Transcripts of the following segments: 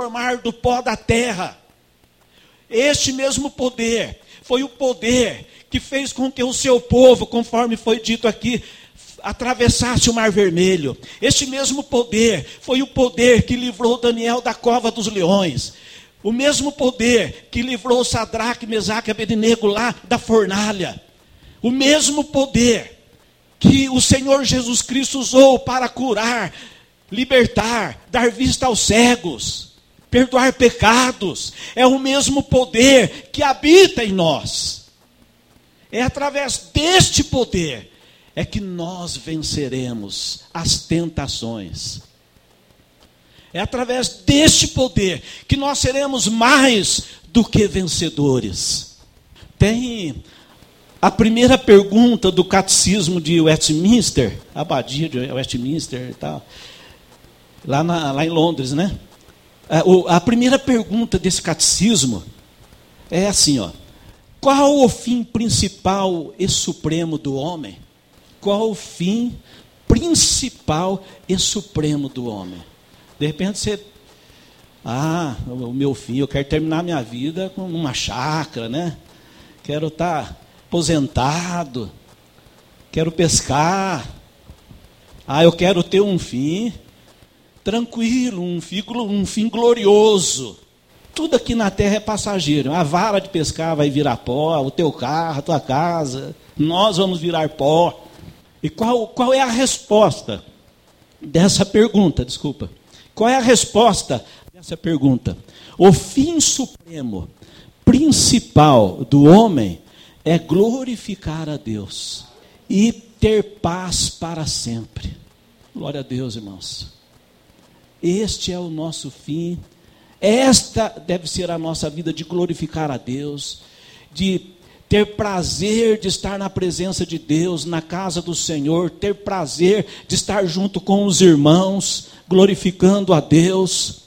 transformar do pó da terra. Este mesmo poder foi o poder que fez com que o seu povo, conforme foi dito aqui, atravessasse o Mar Vermelho. Este mesmo poder foi o poder que livrou Daniel da cova dos leões. O mesmo poder que livrou Sadraque, Mesaque e Abednego lá da fornalha. O mesmo poder que o Senhor Jesus Cristo usou para curar, libertar, dar vista aos cegos, perdoar pecados. É o mesmo poder que habita em nós. É através deste poder é que nós venceremos as tentações. É através deste poder que nós seremos mais do que vencedores. Tem a primeira pergunta do catecismo de Westminster, a abadia de Westminster e tal, lá em Londres, né? A primeira pergunta desse catecismo é assim, ó: qual o fim principal e supremo do homem? Qual o fim principal e supremo do homem? De repente você... o meu fim, eu quero terminar minha vida com uma chácara, né? Quero estar aposentado. Quero pescar. Eu quero ter um fim tranquilo, um fim glorioso. Tudo aqui na terra é passageiro. A vara de pescar vai virar pó, o teu carro, a tua casa, nós vamos virar pó. E qual é a resposta dessa pergunta? Desculpa. Qual é a resposta dessa pergunta? O fim supremo, principal do homem é glorificar a Deus e ter paz para sempre. Glória a Deus, irmãos. Este é o nosso fim. Esta deve ser a nossa vida, de glorificar a Deus, de ter prazer de estar na presença de Deus, na casa do Senhor, ter prazer de estar junto com os irmãos, glorificando a Deus.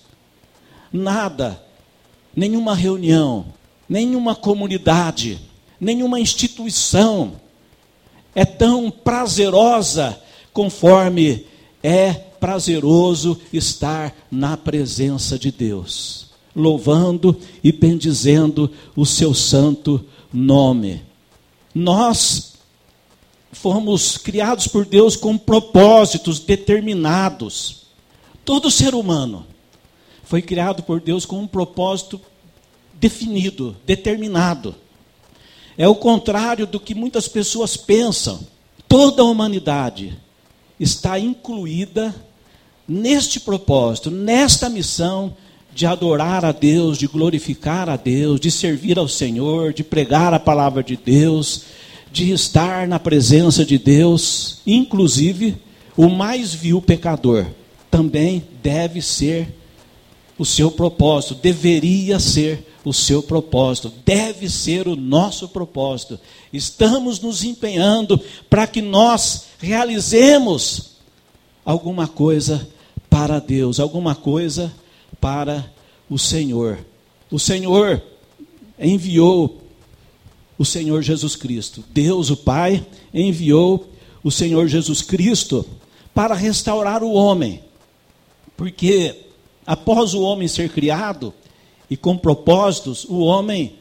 Nada, nenhuma reunião, nenhuma comunidade, nenhuma instituição é tão prazerosa conforme é prazeroso estar na presença de Deus, louvando e bendizendo o seu santo nome. Nós fomos criados por Deus com propósitos determinados. Todo ser humano foi criado por Deus com um propósito definido, determinado. É o contrário do que muitas pessoas pensam. Toda a humanidade está incluída neste propósito, nesta missão de adorar a Deus, de glorificar a Deus, de servir ao Senhor, de pregar a palavra de Deus, de estar na presença de Deus. Inclusive, o mais vil pecador também deve ser o seu propósito, deveria ser o seu propósito, deve ser o nosso propósito. Estamos nos empenhando para que nós realizemos alguma coisa para Deus, alguma coisa para o Senhor. O Senhor enviou o Senhor Jesus Cristo. Deus, o Pai, enviou o Senhor Jesus Cristo para restaurar o homem. Porque após o homem ser criado e com propósitos, o homem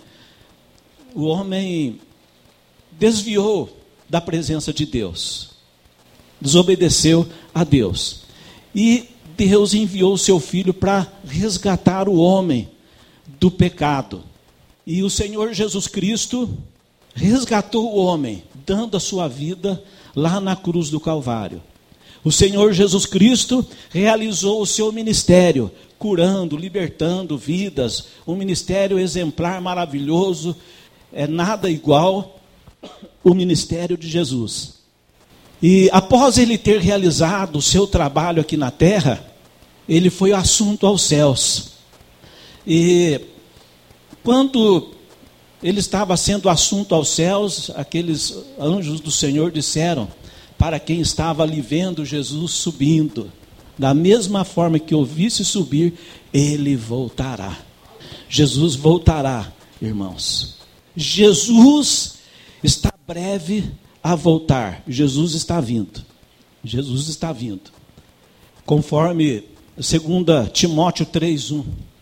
desviou da presença de Deus. Desobedeceu a Deus. E Deus enviou o seu Filho para resgatar o homem do pecado. E o Senhor Jesus Cristo resgatou o homem, dando a sua vida lá na cruz do Calvário. O Senhor Jesus Cristo realizou o seu ministério, curando, libertando vidas, um ministério exemplar, maravilhoso, nada igual o ministério de Jesus. E após ele ter realizado o seu trabalho aqui na terra, ele foi assunto aos céus. E quando ele estava sendo assunto aos céus, aqueles anjos do Senhor disseram para quem estava ali vendo Jesus subindo: da mesma forma que ouvisse subir, ele voltará. Jesus voltará, irmãos. Jesus está breve a voltar. Jesus está vindo. Jesus está vindo. Conforme 2 Timóteo 3:1.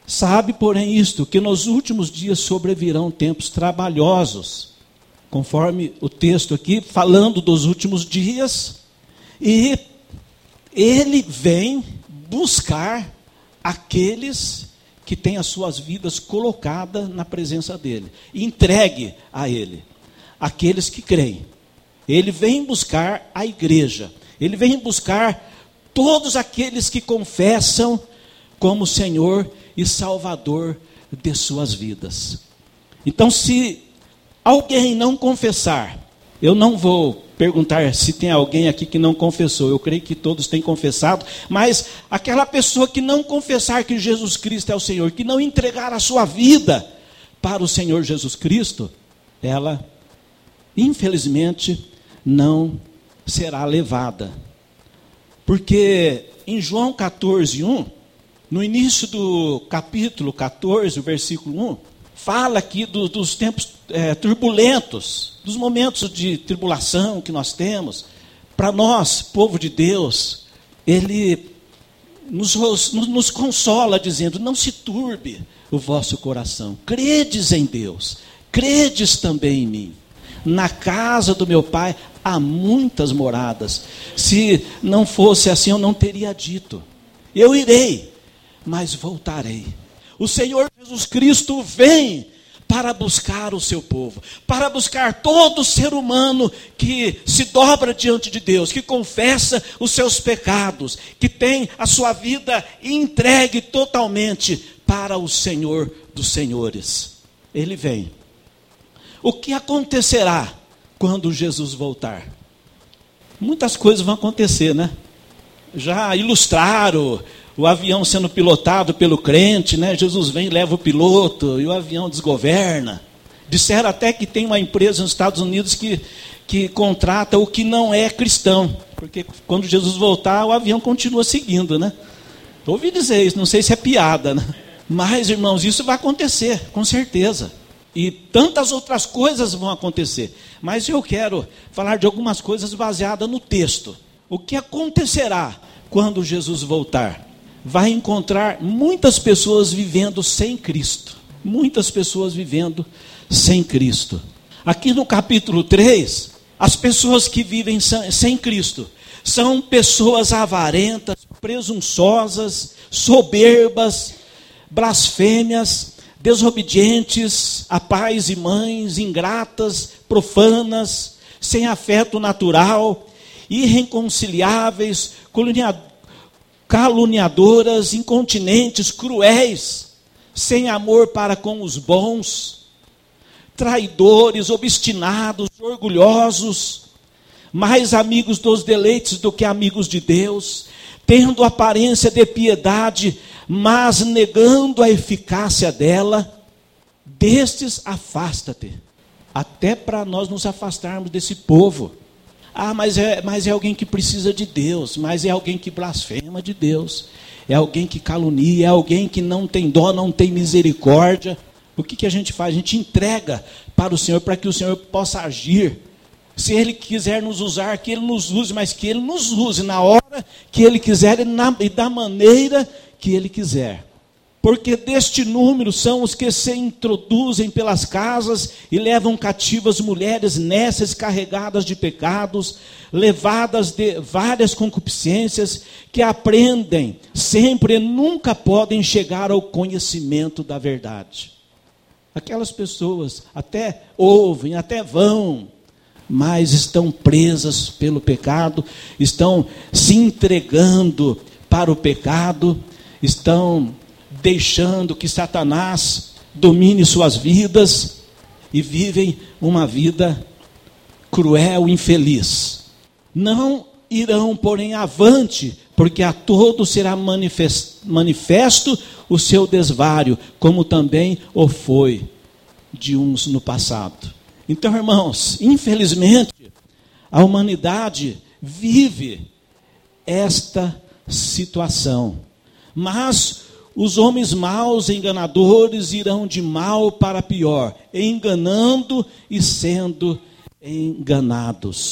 Sabe, porém, isto, que nos últimos dias sobrevirão tempos trabalhosos, conforme o texto aqui, falando dos últimos dias, e ele vem buscar aqueles que têm as suas vidas colocadas na presença dele, entregue a ele, aqueles que creem. Ele vem buscar a igreja, ele vem buscar todos aqueles que confessam como Senhor e Salvador de suas vidas. Então, se alguém não confessar, eu não vou perguntar se tem alguém aqui que não confessou, eu creio que todos têm confessado, mas aquela pessoa que não confessar que Jesus Cristo é o Senhor, que não entregar a sua vida para o Senhor Jesus Cristo, ela, infelizmente, não será levada. Porque em João 14:1, no início do capítulo 14, o versículo 1, fala aqui dos tempos turbulentos, dos momentos de tribulação que nós temos. Para nós, povo de Deus, ele nos consola dizendo: não se turbe o vosso coração, credes em Deus, credes também em mim. Na casa do meu Pai há muitas moradas. Se não fosse assim, eu não teria dito. Eu irei, mas voltarei. O Senhor Jesus Cristo vem para buscar o seu povo, para buscar todo ser humano que se dobra diante de Deus, que confessa os seus pecados, que tem a sua vida entregue totalmente para o Senhor dos senhores. Ele vem. O que acontecerá quando Jesus voltar? Muitas coisas vão acontecer, né? Já ilustraram o avião sendo pilotado pelo crente, né? Jesus vem e leva o piloto e o avião desgoverna. Disseram até que tem uma empresa nos Estados Unidos que contrata o que não é cristão, porque quando Jesus voltar, o avião continua seguindo, né? Ouvi dizer isso, não sei se é piada, né? Mas, irmãos, isso vai acontecer, com certeza. E tantas outras coisas vão acontecer. Mas eu quero falar de algumas coisas baseadas no texto. O que acontecerá quando Jesus voltar? Vai encontrar muitas pessoas vivendo sem Cristo. Muitas pessoas vivendo sem Cristo. Aqui no capítulo 3, as pessoas que vivem sem Cristo são pessoas avarentas, presunçosas, soberbas, blasfêmias, desobedientes a pais e mães, ingratas, profanas, sem afeto natural, irreconciliáveis, caluniadoras, incontinentes, cruéis, sem amor para com os bons, traidores, obstinados, orgulhosos, mais amigos dos deleites do que amigos de Deus, tendo aparência de piedade, mas negando a eficácia dela. Destes afasta-te. Até para nós nos afastarmos desse povo. Mas é alguém que precisa de Deus, mas é alguém que blasfema de Deus, é alguém que calunia, é alguém que não tem dó, não tem misericórdia. O que a gente faz? A gente entrega para o Senhor, para que o Senhor possa agir. Se Ele quiser nos usar, que Ele nos use, mas que Ele nos use na hora que Ele quiser e da maneira que Ele quiser. Porque deste número são os que se introduzem pelas casas e levam cativas mulheres nécias carregadas de pecados, levadas de várias concupiscências, que aprendem sempre e nunca podem chegar ao conhecimento da verdade. Aquelas pessoas até ouvem, até vão, mas estão presas pelo pecado, estão se entregando para o pecado, estão deixando que Satanás domine suas vidas e vivem uma vida cruel e infeliz. Não irão, porém, avante, porque a todos será manifesto o seu desvário, como também o foi de uns no passado. Então, irmãos, infelizmente, a humanidade vive esta situação. Mas os homens maus, enganadores, irão de mal para pior, enganando e sendo enganados.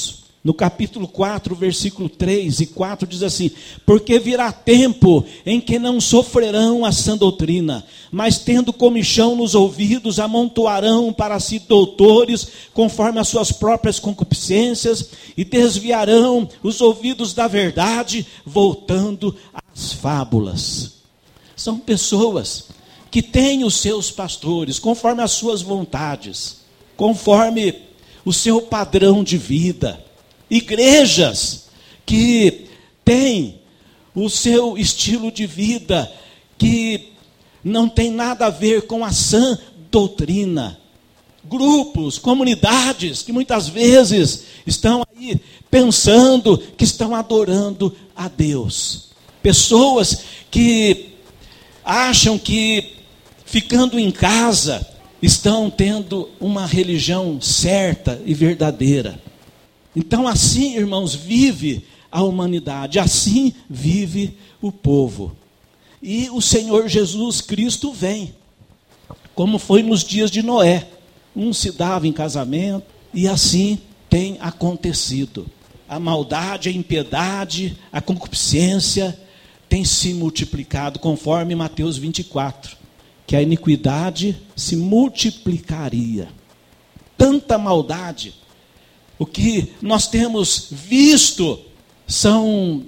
No capítulo 4, versículo 3 e 4 diz assim: porque virá tempo em que não sofrerão a sã doutrina, mas tendo comichão nos ouvidos, amontoarão para si doutores, conforme as suas próprias concupiscências, e desviarão os ouvidos da verdade, voltando às fábulas. São pessoas que têm os seus pastores, conforme as suas vontades, conforme o seu padrão de vida. Igrejas que têm o seu estilo de vida, que não tem nada a ver com a sã doutrina. Grupos, comunidades que muitas vezes estão aí pensando que estão adorando a Deus. Pessoas que acham que ficando em casa estão tendo uma religião certa e verdadeira. Então assim, irmãos, vive a humanidade, assim vive o povo. E o Senhor Jesus Cristo vem, como foi nos dias de Noé. Um se dava em casamento, e assim tem acontecido. A maldade, a impiedade, a concupiscência tem se multiplicado, conforme Mateus 24, que a iniquidade se multiplicaria. Tanta maldade. O que nós temos visto são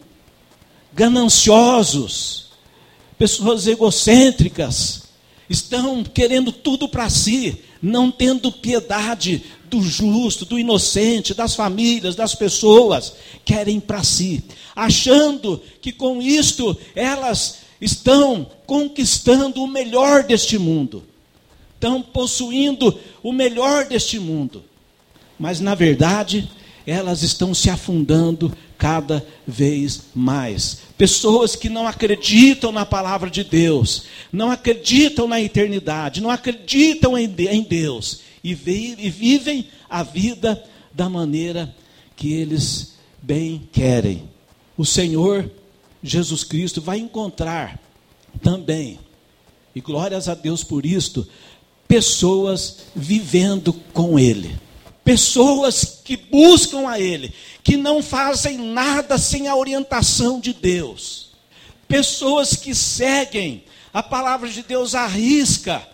gananciosos, pessoas egocêntricas, estão querendo tudo para si, não tendo piedade do justo, do inocente, das famílias, das pessoas, querem para si, achando que com isto elas estão conquistando o melhor deste mundo, estão possuindo o melhor deste mundo. Mas, na verdade, elas estão se afundando cada vez mais. Pessoas que não acreditam na palavra de Deus, não acreditam na eternidade, não acreditam em Deus, e vivem a vida da maneira que eles bem querem. O Senhor Jesus Cristo vai encontrar também, e glórias a Deus por isto, pessoas vivendo com Ele. Pessoas que buscam a Ele, que não fazem nada sem a orientação de Deus. Pessoas que seguem a palavra de Deus à risca,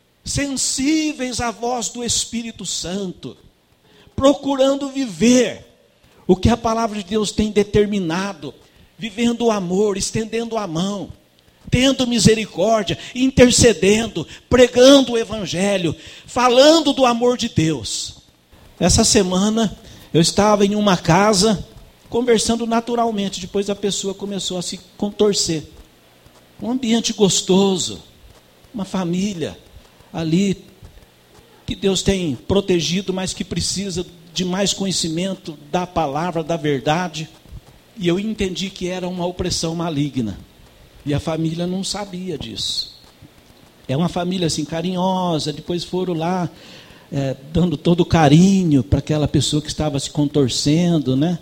sensíveis à voz do Espírito Santo, procurando viver o que a palavra de Deus tem determinado, vivendo o amor, estendendo a mão, tendo misericórdia, intercedendo, pregando o Evangelho, falando do amor de Deus. Essa semana eu estava em uma casa, conversando naturalmente, depois a pessoa começou a se contorcer. Um ambiente gostoso, uma família ali, que Deus tem protegido, mas que precisa de mais conhecimento da palavra, da verdade. E eu entendi que era uma opressão maligna. E a família não sabia disso. É uma família assim, carinhosa, depois foram lá, dando todo o carinho para aquela pessoa que estava se contorcendo, né?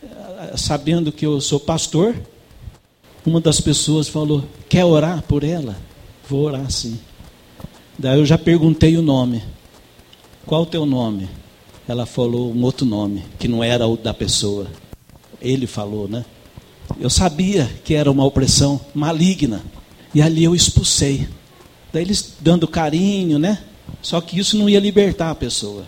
Sabendo que eu sou pastor, uma das pessoas falou: quer orar por ela? Vou orar sim. Daí eu já perguntei o nome. Qual o teu nome? Ela falou um outro nome, que não era o da pessoa. Ele falou, né? Eu sabia que era uma opressão maligna, e ali eu expulsei. Daí eles dando carinho, né? Só que isso não ia libertar a pessoa.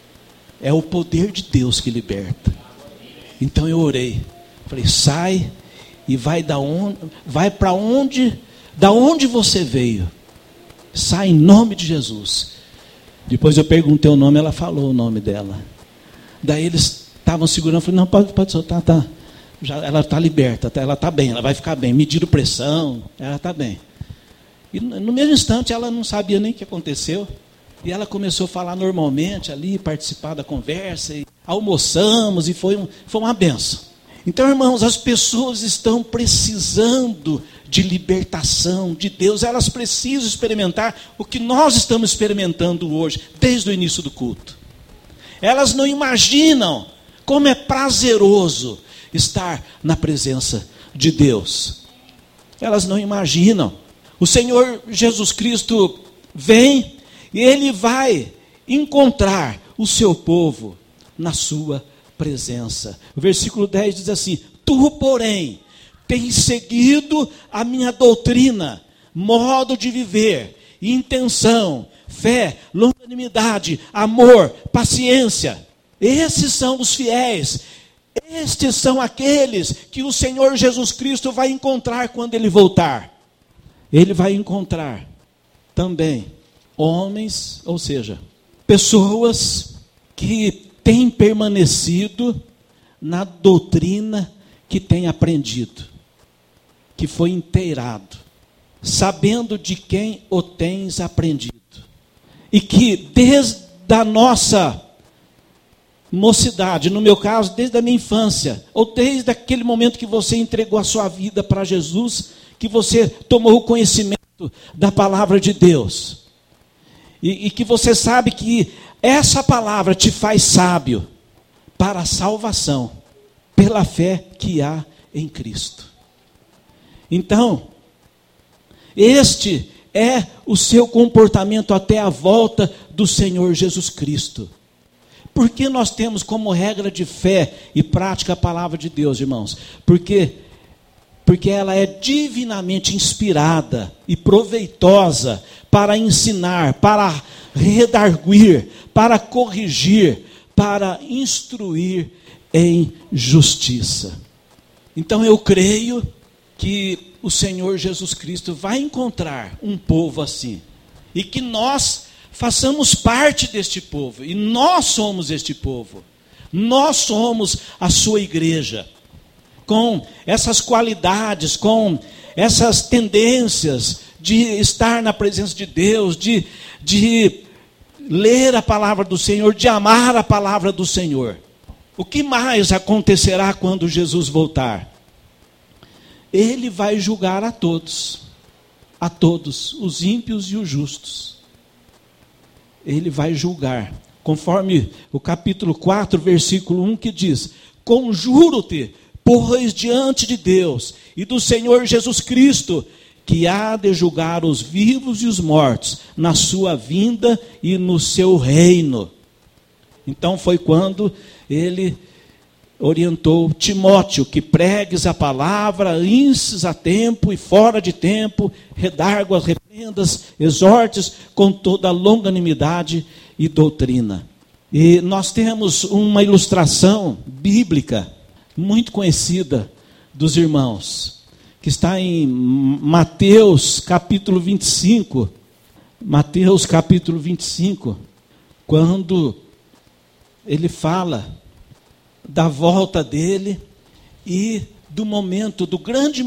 É o poder de Deus que liberta. Então eu orei. Falei: sai e vai para onde, da onde você veio. Sai em nome de Jesus. Depois eu perguntei o nome, ela falou o nome dela. Daí eles estavam segurando, eu falei: não, pode soltar, tá. Ela está liberta, ela está bem, ela vai ficar bem. Mediram pressão, ela está bem. E no mesmo instante ela não sabia nem o que aconteceu. E ela começou a falar normalmente ali, participar da conversa, e almoçamos, e foi uma benção. Então, irmãos, as pessoas estão precisando de libertação de Deus, elas precisam experimentar o que nós estamos experimentando hoje, desde o início do culto. Elas não imaginam como é prazeroso estar na presença de Deus. Elas não imaginam. O Senhor Jesus Cristo vem e Ele vai encontrar o seu povo na sua presença. O versículo 10 diz assim: tu, porém, tens seguido a minha doutrina, modo de viver, intenção, fé, longanimidade, amor, paciência. Esses são os fiéis. Estes são aqueles que o Senhor Jesus Cristo vai encontrar quando Ele voltar. Ele vai encontrar também homens, ou seja, pessoas que têm permanecido na doutrina que têm aprendido, que foi inteirado, sabendo de quem o tens aprendido. E que desde a nossa mocidade, no meu caso, desde a minha infância, ou desde aquele momento que você entregou a sua vida para Jesus, que você tomou o conhecimento da palavra de Deus, e que você sabe que essa palavra te faz sábio para a salvação, pela fé que há em Cristo. Então, este é o seu comportamento até a volta do Senhor Jesus Cristo. Por que nós temos como regra de fé e prática a palavra de Deus, irmãos? Porque ela é divinamente inspirada e proveitosa para ensinar, para redarguir, para corrigir, para instruir em justiça. Então eu creio que o Senhor Jesus Cristo vai encontrar um povo assim, e que nós façamos parte deste povo, e nós somos este povo, nós somos a sua igreja, com essas qualidades, com essas tendências de estar na presença de Deus, de ler a palavra do Senhor, de amar a palavra do Senhor. O que mais acontecerá quando Jesus voltar? Ele vai julgar a todos, os ímpios e os justos. Ele vai julgar, conforme o capítulo 4, versículo 1, que diz: conjuro-te, pois, diante de Deus e do Senhor Jesus Cristo, que há de julgar os vivos e os mortos, na sua vinda e no seu reino. Então foi quando ele orientou Timóteo que pregues a palavra, inses a tempo e fora de tempo, redarguas, repreendas, exortes com toda longanimidade e doutrina. E nós temos uma ilustração bíblica muito conhecida dos irmãos, que está em Mateus capítulo 25. Mateus capítulo 25, quando ele fala da volta dele e do momento, do grande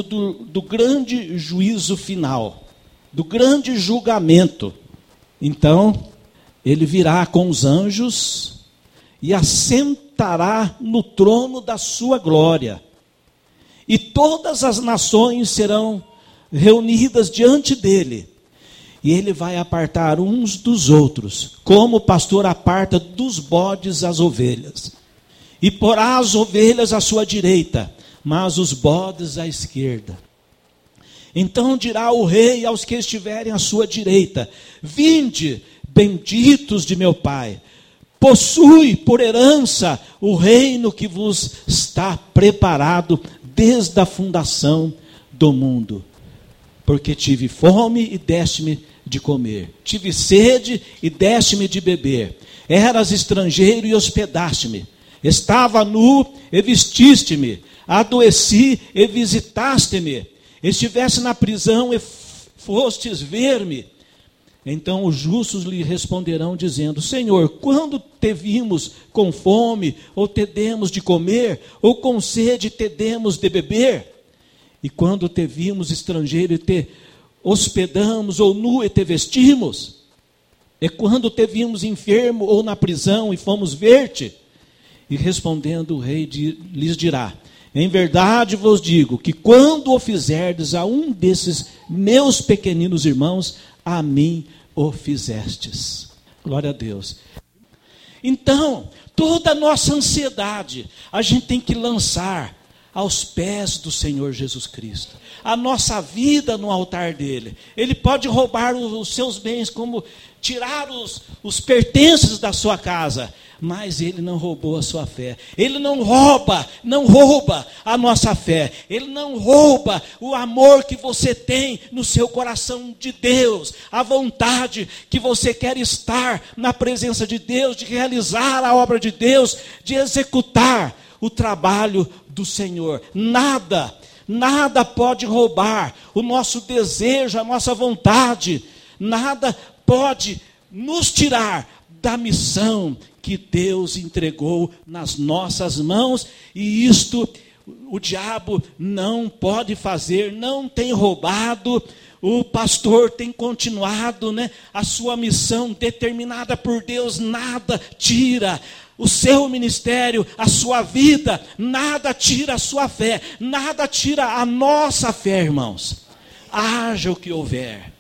juízo final, do grande julgamento. Então, ele virá com os anjos e assentará no trono da sua glória. E todas as nações serão reunidas diante dele. E ele vai apartar uns dos outros, como o pastor aparta dos bodes as ovelhas. E porá as ovelhas à sua direita, mas os bodes à esquerda. Então dirá o rei aos que estiverem à sua direita: vinde, benditos de meu Pai, possui por herança o reino que vos está preparado desde a fundação do mundo. Porque tive fome e deste-me de comer, tive sede e deste-me de beber, eras estrangeiro e hospedaste-me, estava nu e vestiste-me, adoeci e visitaste-me, estivesse na prisão e fostes ver-me. Então os justos lhe responderão dizendo: Senhor, quando te vimos com fome, ou te demos de comer, ou com sede te demos de beber? E quando te vimos estrangeiro e te hospedamos, ou nu e te vestimos? E quando te vimos enfermo ou na prisão e fomos ver-te? E respondendo o rei lhes dirá: em verdade vos digo que quando o fizerdes a um desses meus pequeninos irmãos, a mim o fizestes. Glória a Deus. Então, toda a nossa ansiedade a gente tem que lançar aos pés do Senhor Jesus Cristo. A nossa vida no altar dele. Ele pode roubar os seus bens, como tirar os pertences da sua casa, mas ele não roubou a sua fé. Ele não rouba a nossa fé. Ele não rouba o amor que você tem no seu coração de Deus, a vontade que você quer estar na presença de Deus, de realizar a obra de Deus, de executar o trabalho do Senhor. Nada pode roubar o nosso desejo, a nossa vontade. Nada pode nos tirar da missão que Deus entregou nas nossas mãos, e isto o diabo não pode fazer, não tem roubado. O pastor tem continuado, a sua missão determinada por Deus, nada tira o seu ministério, a sua vida, nada tira a sua fé, nada tira a nossa fé, irmãos. Haja o que houver,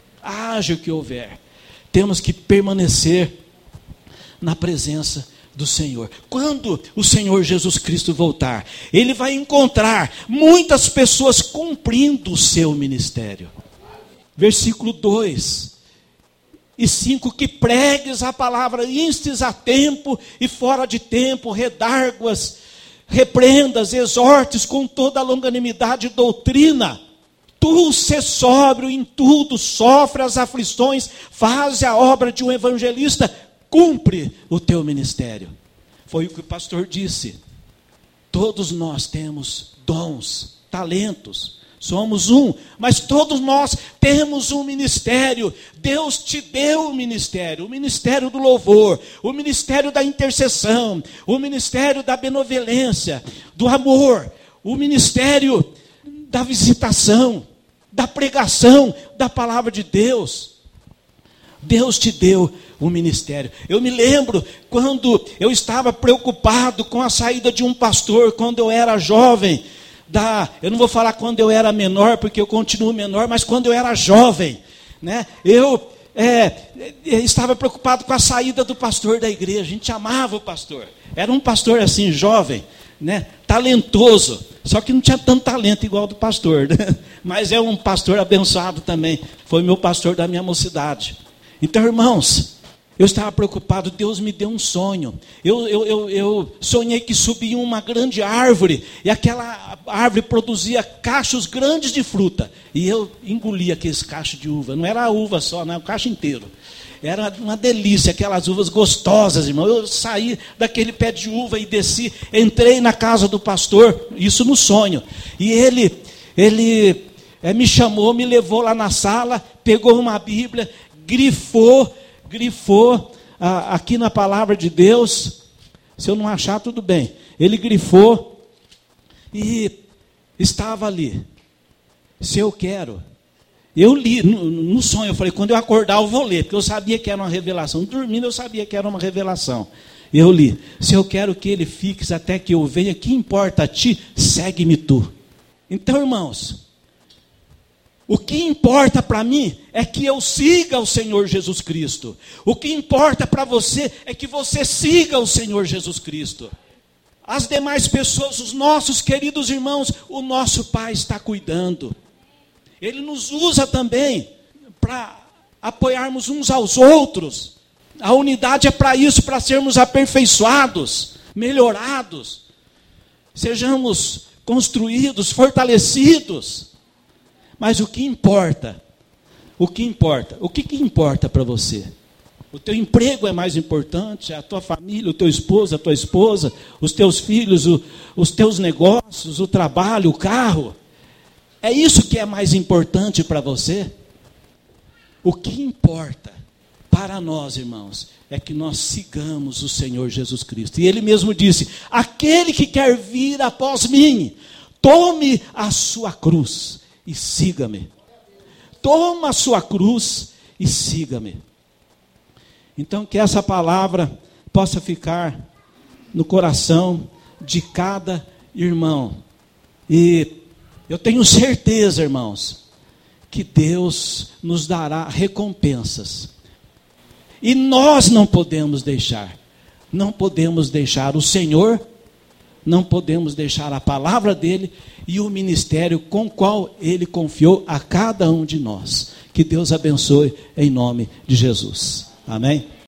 temos que permanecer na presença do Senhor. Quando o Senhor Jesus Cristo voltar, Ele vai encontrar muitas pessoas cumprindo o seu ministério. Versículo 2 e 5, que pregues a palavra, instes a tempo e fora de tempo, redarguas, repreendas, exortes com toda a longanimidade e doutrina. Tu sê sóbrio em tudo, sofre as aflições, faz a obra de um evangelista, cumpre o teu ministério. Foi o que o pastor disse. Todos nós temos dons, talentos, somos um, mas todos nós temos um ministério. Deus te deu o ministério do louvor, o ministério da intercessão, o ministério da benevolência, do amor, o ministério da visitação, da pregação da palavra de Deus. Deus te deu o ministério. Eu me lembro quando eu estava preocupado com a saída de um pastor, quando eu era jovem, eu não vou falar quando eu era menor, porque eu continuo menor, mas quando eu era jovem, eu estava preocupado com a saída do pastor da igreja. A gente amava o pastor, era um pastor assim, jovem, talentoso, só que não tinha tanto talento igual do pastor, mas é um pastor abençoado também, foi meu pastor da minha mocidade. Então, irmãos, eu estava preocupado. Deus me deu um sonho. Eu sonhei que subia uma grande árvore, e aquela árvore produzia cachos grandes de fruta, e eu engolia aqueles cachos de uva. Não era a uva só, o cacho inteiro. Era uma delícia, aquelas uvas gostosas, irmão. Eu saí daquele pé de uva e desci, entrei na casa do pastor, isso no sonho, e ele me chamou, me levou lá na sala, pegou uma Bíblia, grifou aqui na palavra de Deus. Se eu não achar, tudo bem. Ele grifou e estava ali. Se eu quero, eu li no sonho. Eu falei, quando eu acordar eu vou ler, porque eu sabia que era uma revelação. Dormindo eu sabia que era uma revelação. Eu li, se eu quero que ele fixe até que eu venha, que importa a ti, segue-me tu. Então, irmãos, o que importa para mim é que eu siga o Senhor Jesus Cristo. O que importa para você é que você siga o Senhor Jesus Cristo. As demais pessoas, os nossos queridos irmãos, o nosso Pai está cuidando. Ele nos usa também para apoiarmos uns aos outros. A unidade é para isso, para sermos aperfeiçoados, melhorados. Sejamos construídos, fortalecidos. Mas o que importa para você? O teu emprego é mais importante, a tua família, o teu esposo, a tua esposa, os teus filhos, os teus negócios, o trabalho, o carro. É isso que é mais importante para você? O que importa para nós, irmãos, é que nós sigamos o Senhor Jesus Cristo. E Ele mesmo disse, aquele que quer vir após mim, tome a sua cruz e siga-me. Toma a sua cruz e siga-me. Então, que essa palavra possa ficar no coração de cada irmão. E eu tenho certeza, irmãos, que Deus nos dará recompensas. E nós não podemos deixar o Senhor, não podemos deixar a palavra dele e o ministério com o qual ele confiou a cada um de nós. Que Deus abençoe em nome de Jesus. Amém?